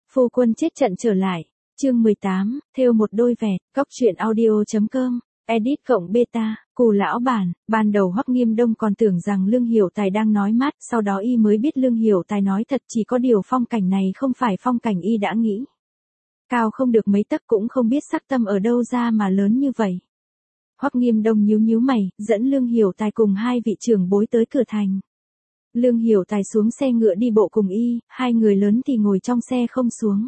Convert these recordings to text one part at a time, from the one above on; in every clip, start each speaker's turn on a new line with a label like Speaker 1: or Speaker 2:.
Speaker 1: Phu quân chết trận trở lại. Chương 18, thêu một đôi vẹt, góc truyện audio.com, edit cộng beta, Cù lão bản. Ban đầu Hoắc Nghiêm Đông còn tưởng rằng Lương Hiểu Tài đang nói mát, sau đó y mới biết Lương Hiểu Tài nói thật, chỉ có điều phong cảnh này không phải phong cảnh y đã nghĩ. Cao không được mấy tấc, cũng không biết sắc tâm ở đâu ra mà lớn như vậy. Hoắc Nghiêm Đông nhíu nhíu mày, dẫn Lương Hiểu Tài cùng hai vị trưởng bối tới cửa thành. Lương Hiểu Tài xuống xe ngựa đi bộ cùng y, hai người lớn thì ngồi trong xe không xuống.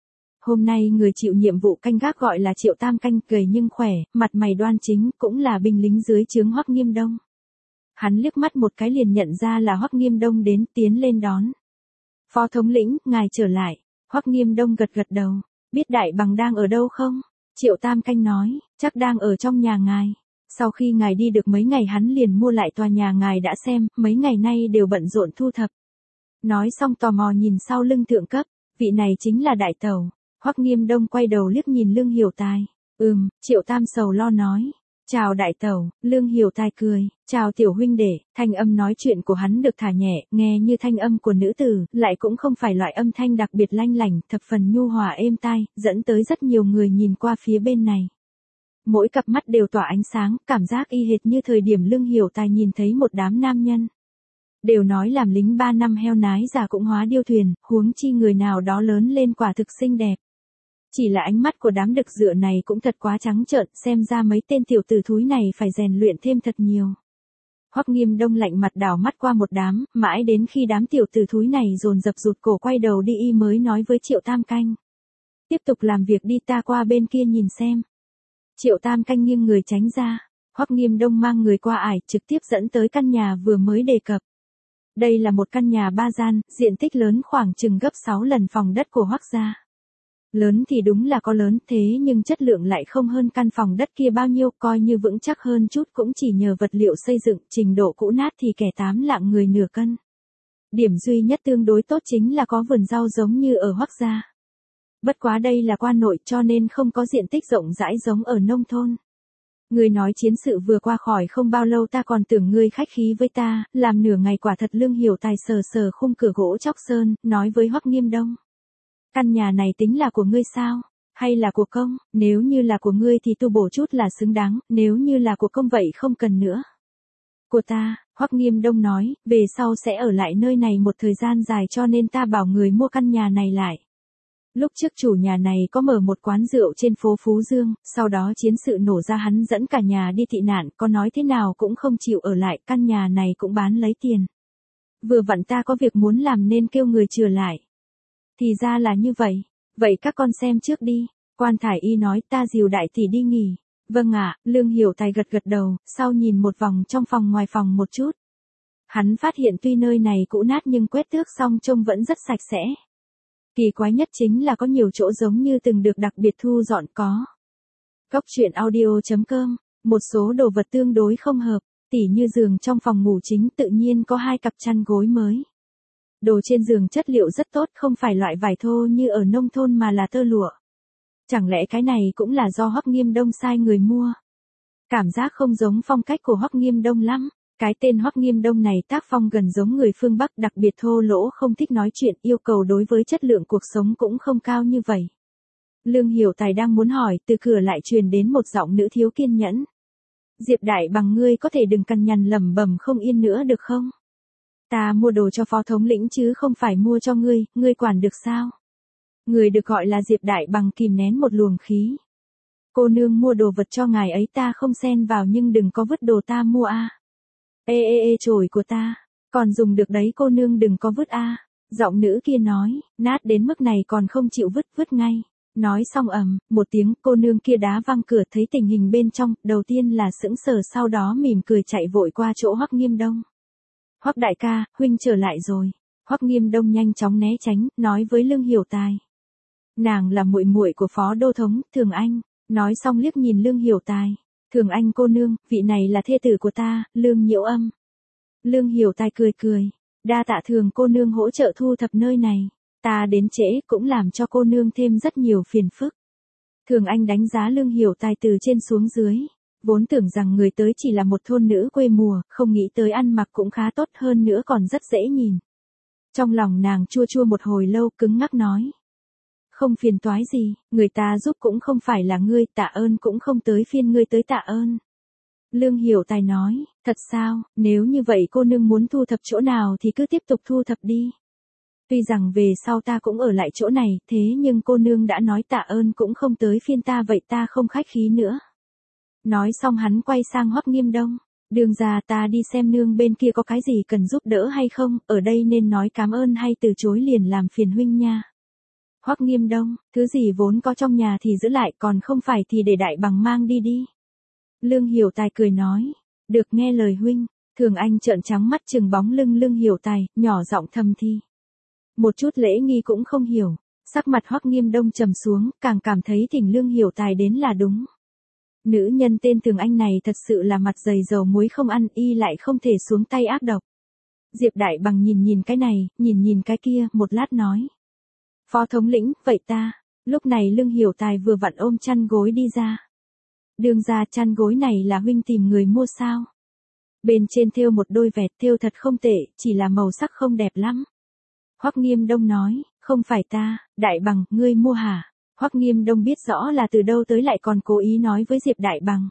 Speaker 1: Hôm nay người chịu nhiệm vụ canh gác gọi là Triệu Tam Canh, gầy nhưng khỏe, mặt mày đoan chính, cũng là binh lính dưới trướng Hoắc Nghiêm Đông. Hắn liếc mắt một cái liền nhận ra là Hoắc Nghiêm Đông đến, tiến lên đón. Phó thống lĩnh, ngài trở lại. Hoắc Nghiêm Đông gật gật đầu. Biết Đại Bằng đang ở đâu không? Triệu Tam Canh nói, chắc đang ở trong nhà ngài. Sau khi ngài đi được mấy ngày hắn liền mua lại tòa nhà ngài đã xem, mấy ngày nay đều bận rộn thu thập. Nói xong tò mò nhìn sau lưng thượng cấp, vị này chính là đại tẩu. Hoắc Nghiêm Đông quay đầu liếc nhìn Lương Hiểu Tài. Triệu Tam sầu lo nói. Chào đại tẩu. Lương Hiểu Tài cười. Chào tiểu huynh đệ. Thanh âm nói chuyện của hắn được thả nhẹ, nghe như thanh âm của nữ tử, lại cũng không phải loại âm thanh đặc biệt lanh lảnh, thập phần nhu hòa êm tai, dẫn tới rất nhiều người nhìn qua phía bên này. Mỗi cặp mắt đều tỏa ánh sáng, cảm giác y hệt như thời điểm Lương Hiểu Tài nhìn thấy một đám nam nhân. Đều nói làm lính 3 năm heo nái già cũng hóa điêu thuyền, huống chi người nào đó lớn lên quả thực xinh đẹp. Chỉ là ánh mắt của đám đực dựa này cũng thật quá trắng trợn, xem ra mấy tên tiểu tử thúi này phải rèn luyện thêm thật nhiều. Hoắc Nghiêm Đông lạnh mặt đảo mắt qua một đám, mãi đến khi đám tiểu tử thúi này dồn dập rụt cổ quay đầu đi y mới nói với Triệu Tam Canh. Tiếp tục làm việc đi, ta qua bên kia nhìn xem. Triệu Tam Canh nghiêng người tránh ra. Hoắc Nghiêm Đông mang người qua ải, trực tiếp dẫn tới căn nhà vừa mới đề cập. Đây là một căn nhà 3 gian, diện tích lớn khoảng chừng gấp 6 lần phòng đất của Hoắc gia. Lớn thì đúng là có lớn, thế nhưng chất lượng lại không hơn căn phòng đất kia bao nhiêu, coi như vững chắc hơn chút cũng chỉ nhờ vật liệu xây dựng, trình độ cũ nát thì kẻ 8 lạng người nửa cân. Điểm duy nhất tương đối tốt chính là có vườn rau giống như ở Hoắc gia. Bất quá đây là quan nội cho nên không có diện tích rộng rãi giống ở nông thôn. Ngươi nói chiến sự vừa qua khỏi không bao lâu, ta còn tưởng ngươi khách khí với ta, làm nửa ngày quả thật. Lương Hiểu Tài sờ sờ khung cửa gỗ chóc sơn, nói với Hoắc Nghiêm Đông. Căn nhà này tính là của ngươi sao? Hay là của công? Nếu như là của ngươi thì tu bổ chút là xứng đáng, nếu như là của công vậy không cần nữa. Của ta, Hoắc Nghiêm Đông nói, về sau sẽ ở lại nơi này một thời gian dài cho nên ta bảo người mua căn nhà này lại. Lúc trước chủ nhà này có mở một quán rượu trên phố Phú Dương, sau đó chiến sự nổ ra hắn dẫn cả nhà đi tị nạn, có nói thế nào cũng không chịu ở lại, căn nhà này cũng bán lấy tiền. Vừa vặn ta có việc muốn làm nên kêu người chừa lại. Thì ra là như vậy, vậy các con xem trước đi. Quan Thải Y nói, ta dìu đại tỷ đi nghỉ. Vâng ạ. Lương Hiểu Tài gật gật đầu, sau nhìn một vòng trong phòng ngoài phòng một chút. Hắn phát hiện tuy nơi này cũ nát nhưng quét tước xong trông vẫn rất sạch sẽ. Kỳ quái nhất chính là có nhiều chỗ giống như từng được đặc biệt thu dọn có. Góc truyện audio.com, một số đồ vật tương đối không hợp, tỉ như giường trong phòng ngủ chính tự nhiên có 2 cặp chăn gối mới. Đồ trên giường chất liệu rất tốt, không phải loại vải thô như ở nông thôn mà là tơ lụa. Chẳng lẽ cái này cũng là do Hoắc Nghiêm Đông sai người mua? Cảm giác không giống phong cách của Hoắc Nghiêm Đông lắm. Cái tên Hoắc Nghiêm Đông này tác phong gần giống người phương Bắc, đặc biệt thô lỗ, không thích nói chuyện, yêu cầu đối với chất lượng cuộc sống cũng không cao như vậy. Lương Hiểu Tài đang muốn hỏi, từ cửa lại truyền đến một giọng nữ thiếu kiên nhẫn. Diệp Đại Bằng, ngươi có thể đừng cằn nhằn lẩm bẩm không yên nữa được không? Ta mua đồ cho phó thống lĩnh chứ không phải mua cho ngươi quản được sao? Người được gọi là Diệp Đại Bằng kìm nén một luồng khí. Cô nương mua đồ vật cho ngài ấy ta không xen vào nhưng đừng có vứt đồ ta mua a. Chổi của ta, còn dùng được đấy, cô nương đừng có vứt a. Giọng nữ kia nói, nát đến mức này còn không chịu vứt ngay. Nói xong một tiếng, cô nương kia đá văng cửa, thấy tình hình bên trong, đầu tiên là sững sờ, sau đó mỉm cười chạy vội qua chỗ Hoắc Nghiêm Đông. Hoắc đại ca, huynh trở lại rồi. Hoắc Nghiêm Đông nhanh chóng né tránh, nói với Lương Hiểu Tài. Nàng là muội muội của phó đô thống, Thường Anh. Nói xong liếc nhìn Lương Hiểu Tài. Thường Anh cô nương, vị này là thê tử của ta, Lương Nhiễu Âm. Lương Hiểu Tài cười. Đa tạ Thường cô nương hỗ trợ thu thập nơi này. Ta đến trễ cũng làm cho cô nương thêm rất nhiều phiền phức. Thường Anh đánh giá Lương Hiểu Tài từ trên xuống dưới. Vốn tưởng rằng người tới chỉ là một thôn nữ quê mùa, không nghĩ tới ăn mặc cũng khá tốt, hơn nữa còn rất dễ nhìn. Trong lòng nàng chua chua một hồi lâu, cứng ngắc nói. Không phiền toái gì, người ta giúp cũng không phải là ngươi, tạ ơn cũng không tới phiên ngươi tới tạ ơn. Lương Hiểu Tài nói, thật sao, nếu như vậy cô nương muốn thu thập chỗ nào thì cứ tiếp tục thu thập đi. Tuy rằng về sau ta cũng ở lại chỗ này, thế nhưng cô nương đã nói tạ ơn cũng không tới phiên ta vậy ta không khách khí nữa. Nói xong hắn quay sang Hoắc Nghiêm Đông, đường ra ta đi xem nương bên kia có cái gì cần giúp đỡ hay không, ở đây nên nói cảm ơn hay từ chối liền làm phiền huynh nha. Hoắc Nghiêm Đông, thứ gì vốn có trong nhà thì giữ lại còn không phải thì để đại bằng mang đi đi. Lương Hiểu Tài cười nói, được nghe lời huynh. Thường Anh trợn trắng mắt trừng bóng lưng Lương Hiểu Tài, nhỏ giọng thầm thi. Một chút lễ nghi cũng không hiểu, sắc mặt Hoắc Nghiêm Đông trầm xuống, càng cảm thấy thỉnh Lương Hiểu Tài đến là đúng. Nữ nhân tên Thường Anh này thật sự là mặt dày dầu muối không ăn y lại không thể xuống tay ác độc. Diệp Đại Bằng nhìn cái này, nhìn cái kia, một lát nói. Phó thống lĩnh, vậy ta, lúc này Lương Hiểu Tài vừa vặn ôm chăn gối đi ra. Đường ra chăn gối này là huynh tìm người mua sao? Bên trên thêu một đôi vẹt thêu thật không tệ, chỉ là màu sắc không đẹp lắm. Hoắc Nghiêm Đông nói, không phải ta, Đại Bằng, ngươi mua hả? Hoắc Nghiêm Đông biết rõ là từ đâu tới lại còn cố ý nói với Diệp Đại Bằng.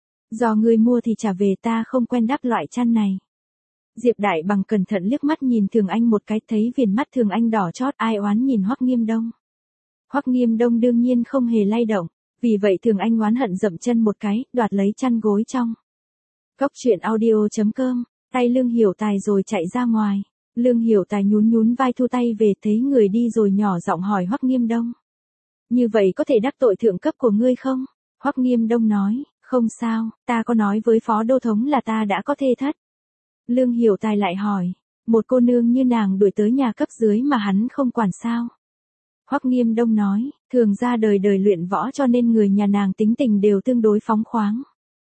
Speaker 1: Do ngươi mua thì trả về ta không quen đắp loại chăn này. Diệp Đại Bằng cẩn thận liếc mắt nhìn Thường Anh một cái thấy viền mắt Thường Anh đỏ chót ai oán nhìn Hoắc Nghiêm Đông. Hoắc Nghiêm Đông đương nhiên không hề lay động, vì vậy Thường Anh oán hận dậm chân một cái, đoạt lấy chăn gối trong. Góc truyện audio.com, tay Lương Hiểu Tài rồi chạy ra ngoài. Lương Hiểu Tài nhún vai thu tay về thấy người đi rồi nhỏ giọng hỏi Hoắc Nghiêm Đông. Như vậy có thể đắc tội thượng cấp của ngươi không? Hoắc Nghiêm Đông nói, không sao, ta có nói với phó đô thống là ta đã có thê thất. Lương Hiểu Tài lại hỏi, một cô nương như nàng đuổi tới nhà cấp dưới mà hắn không quản sao? Hoắc Nghiêm Đông nói, thường ra đời luyện võ cho nên người nhà nàng tính tình đều tương đối phóng khoáng.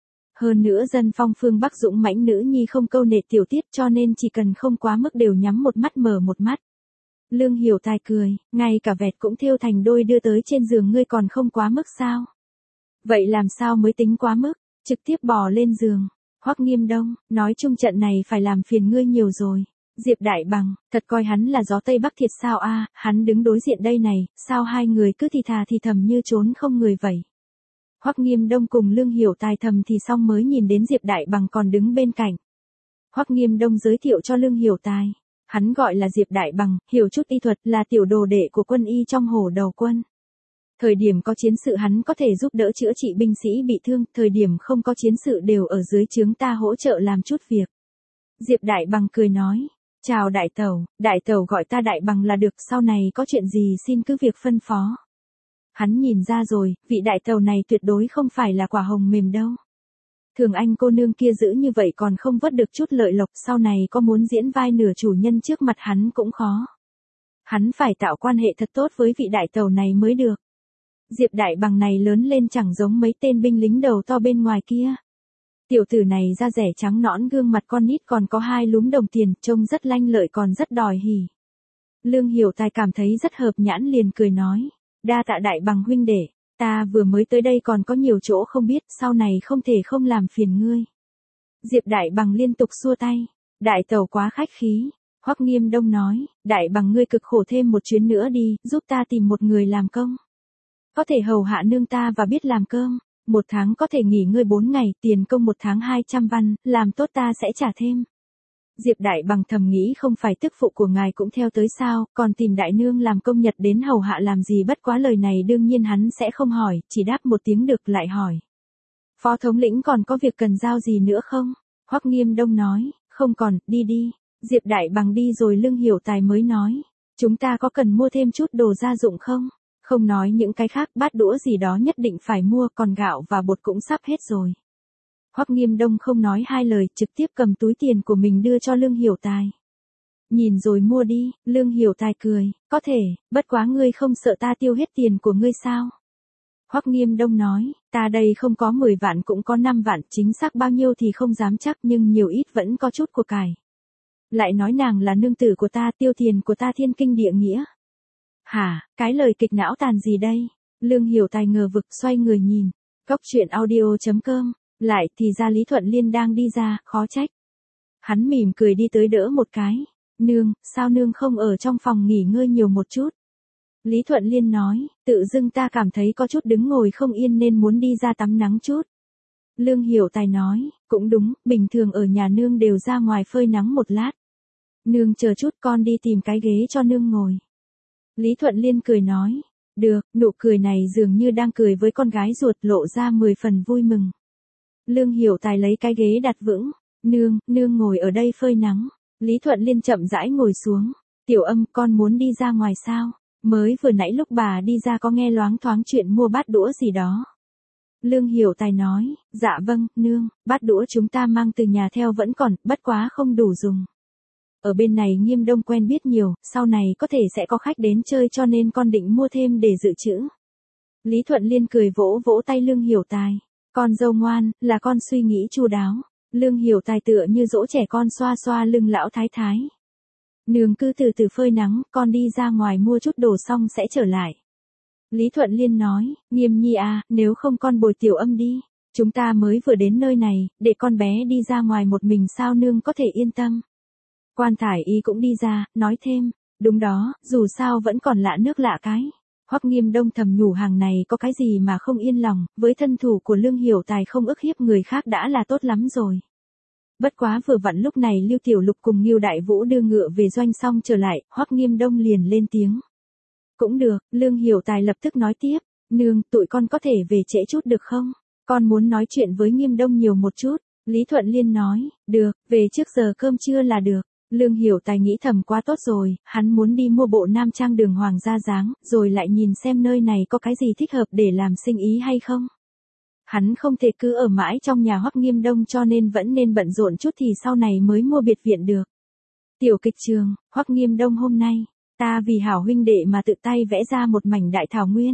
Speaker 1: Hơn nữa dân phong phương Bắc dũng mãnh nữ nhi không câu nệ tiểu tiết cho nên chỉ cần không quá mức đều nhắm một mắt mở một mắt. Lương Hiểu Tài cười, ngay cả vẹt cũng thêu thành đôi đưa tới trên giường ngươi còn không quá mức sao? Vậy làm sao mới tính quá mức, trực tiếp bò lên giường. Hoắc Nghiêm Đông, nói chung trận này phải làm phiền ngươi nhiều rồi. Diệp Đại Bằng, thật coi hắn là gió Tây Bắc thiệt sao a? Hắn đứng đối diện đây này, sao hai người cứ thì thà thì thầm như trốn không người vậy. Hoắc Nghiêm Đông cùng Lương Hiểu Tài thầm thì xong mới nhìn đến Diệp Đại Bằng còn đứng bên cạnh. Hoắc Nghiêm Đông giới thiệu cho Lương Hiểu Tài, hắn gọi là Diệp Đại Bằng, hiểu chút y thuật là tiểu đồ đệ của quân y trong Hổ Đầu quân. Thời điểm có chiến sự hắn có thể giúp đỡ chữa trị binh sĩ bị thương, thời điểm không có chiến sự đều ở dưới trướng ta hỗ trợ làm chút việc. Diệp Đại Bằng cười nói, chào đại tẩu gọi ta Đại Bằng là được, sau này có chuyện gì xin cứ việc phân phó. Hắn nhìn ra rồi, vị đại tẩu này tuyệt đối không phải là quả hồng mềm đâu. Thường Anh cô nương kia giữ như vậy còn không vớt được chút lợi lộc, sau này có muốn diễn vai nửa chủ nhân trước mặt hắn cũng khó. Hắn phải tạo quan hệ thật tốt với vị đại tẩu này mới được. Diệp Đại Bằng này lớn lên chẳng giống mấy tên binh lính đầu to bên ngoài kia. Tiểu tử này da rẻ trắng nõn gương mặt con nít còn có hai lúm đồng tiền, trông rất lanh lợi còn rất đòi hỉ. Lương Hiểu Tài cảm thấy rất hợp nhãn liền cười nói, đa tạ Đại Bằng huynh đệ, ta vừa mới tới đây còn có nhiều chỗ không biết, sau này không thể không làm phiền ngươi. Diệp Đại Bằng liên tục xua tay, đại tẩu quá khách khí. Hoắc Nghiêm Đông nói, Đại Bằng ngươi cực khổ thêm một chuyến nữa đi, giúp ta tìm một người làm công. Có thể hầu hạ nương ta và biết làm cơm, một tháng có thể nghỉ ngơi 4 ngày, tiền công một tháng 200 văn, làm tốt ta sẽ trả thêm. Diệp Đại Bằng thầm nghĩ không phải tức phụ của ngài cũng theo tới sao, còn tìm đại nương làm công nhật đến hầu hạ làm gì, bất quá lời này đương nhiên hắn sẽ không hỏi, chỉ đáp một tiếng được lại hỏi. Phó thống lĩnh còn có việc cần giao gì nữa không? Hoắc Nghiêm Đông nói, không còn, đi. Diệp Đại Bằng đi rồi Lương Hiểu Tài mới nói, chúng ta có cần mua thêm chút đồ gia dụng không? Không nói những cái khác, bát đũa gì đó nhất định phải mua, còn gạo và bột cũng sắp hết rồi. Hoắc Nghiêm Đông không nói hai lời, trực tiếp cầm túi tiền của mình đưa cho Lương Hiểu Tài. Nhìn rồi mua đi, Lương Hiểu Tài cười, có thể, bất quá ngươi không sợ ta tiêu hết tiền của ngươi sao? Hoắc Nghiêm Đông nói, ta đây không có 10 vạn cũng có 5 vạn, chính xác bao nhiêu thì không dám chắc nhưng nhiều ít vẫn có chút của cải. Lại nói nàng là nương tử của ta, tiêu tiền của ta thiên kinh địa nghĩa. Hả, cái lời kịch não tàn gì đây? Lương Hiểu Tài ngờ vực xoay người nhìn. Góc truyện audio.com, lại thì ra Lý Thuận Liên đang đi ra, khó trách. Hắn mỉm cười đi tới đỡ một cái. Nương, sao nương không ở trong phòng nghỉ ngơi nhiều một chút? Lý Thuận Liên nói, tự dưng ta cảm thấy có chút đứng ngồi không yên nên muốn đi ra tắm nắng chút. Lương Hiểu Tài nói, cũng đúng, bình thường ở nhà nương đều ra ngoài phơi nắng một lát. Nương chờ chút con đi tìm cái ghế cho nương ngồi. Lý Thuận Liên cười nói, được, nụ cười này dường như đang cười với con gái ruột lộ ra 10 phần vui mừng. Lương Hiểu Tài lấy cái ghế đặt vững, nương ngồi ở đây phơi nắng. Lý Thuận Liên chậm rãi ngồi xuống, Tiểu Âm con muốn đi ra ngoài sao? Mới vừa nãy lúc bà đi ra có nghe loáng thoáng chuyện mua bát đũa gì đó. Lương Hiểu Tài nói, dạ vâng, nương, bát đũa chúng ta mang từ nhà theo vẫn còn, bất quá không đủ dùng. Ở bên này Nghiêm Đông quen biết nhiều, sau này có thể sẽ có khách đến chơi cho nên con định mua thêm để dự trữ. Lý Thuận Liên cười vỗ vỗ tay Lương Hiểu Tài. Con dâu ngoan, là con suy nghĩ chu đáo. Lương Hiểu Tài tựa như dỗ trẻ con xoa xoa lưng lão thái thái. Nương cứ từ từ phơi nắng, con đi ra ngoài mua chút đồ xong sẽ trở lại. Lý Thuận Liên nói, Nghiêm nhi à, nếu không con bồi Tiểu Âm đi. Chúng ta mới vừa đến nơi này, để con bé đi ra ngoài một mình sao nương có thể yên tâm. Quan Thải Y cũng đi ra, nói thêm, đúng đó, dù sao vẫn còn lạ nước lạ cái. Hoắc Nghiêm Đông thầm nhủ hàng này có cái gì mà không yên lòng, với thân thủ của Lương Hiểu Tài không ức hiếp người khác đã là tốt lắm rồi. Bất quá vừa vặn lúc này Lưu Tiểu Lục cùng Ngưu Đại Vũ đưa ngựa về doanh xong trở lại, Hoắc Nghiêm Đông liền lên tiếng. Cũng được, Lương Hiểu Tài lập tức nói tiếp, nương, tụi con có thể về trễ chút được không? Con muốn nói chuyện với Nghiêm Đông nhiều một chút. Lý Thuận Liên nói, được, về trước giờ cơm trưa là được. Lương Hiểu Tài nghĩ thầm quá tốt rồi, hắn muốn đi mua bộ nam trang đường hoàng gia dáng, rồi lại nhìn xem nơi này có cái gì thích hợp để làm sinh ý hay không. Hắn không thể cứ ở mãi trong nhà Hoắc Nghiêm Đông cho nên vẫn nên bận rộn chút thì sau này mới mua biệt viện được. Tiểu kịch trường, Hoắc Nghiêm Đông hôm nay, ta vì hảo huynh đệ mà tự tay vẽ ra một mảnh đại thảo nguyên.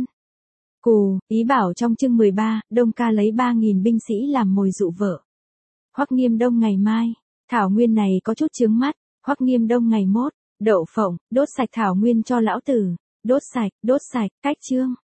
Speaker 1: Cù, ý bảo trong chương 13, Đông ca lấy 3.000 binh sĩ làm mồi dụ vợ. Hoắc Nghiêm Đông ngày mai, thảo nguyên này có chút chướng mắt. Hoắc Nghiêm Đông ngày mốt, đậu phộng, đốt sạch thảo nguyên cho lão tử, đốt sạch, cách chương.